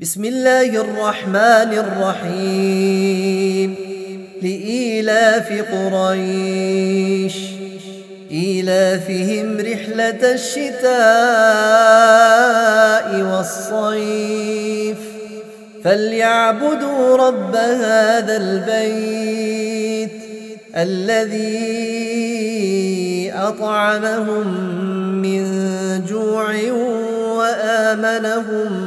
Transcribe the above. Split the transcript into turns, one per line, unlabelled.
بسم الله الرحمن الرحيم. لإيلاف قريش إيلافهم رحلة الشتاء والصيف فليعبدوا رب هذا البيت الذي أطعمهم من جوع وآمنهم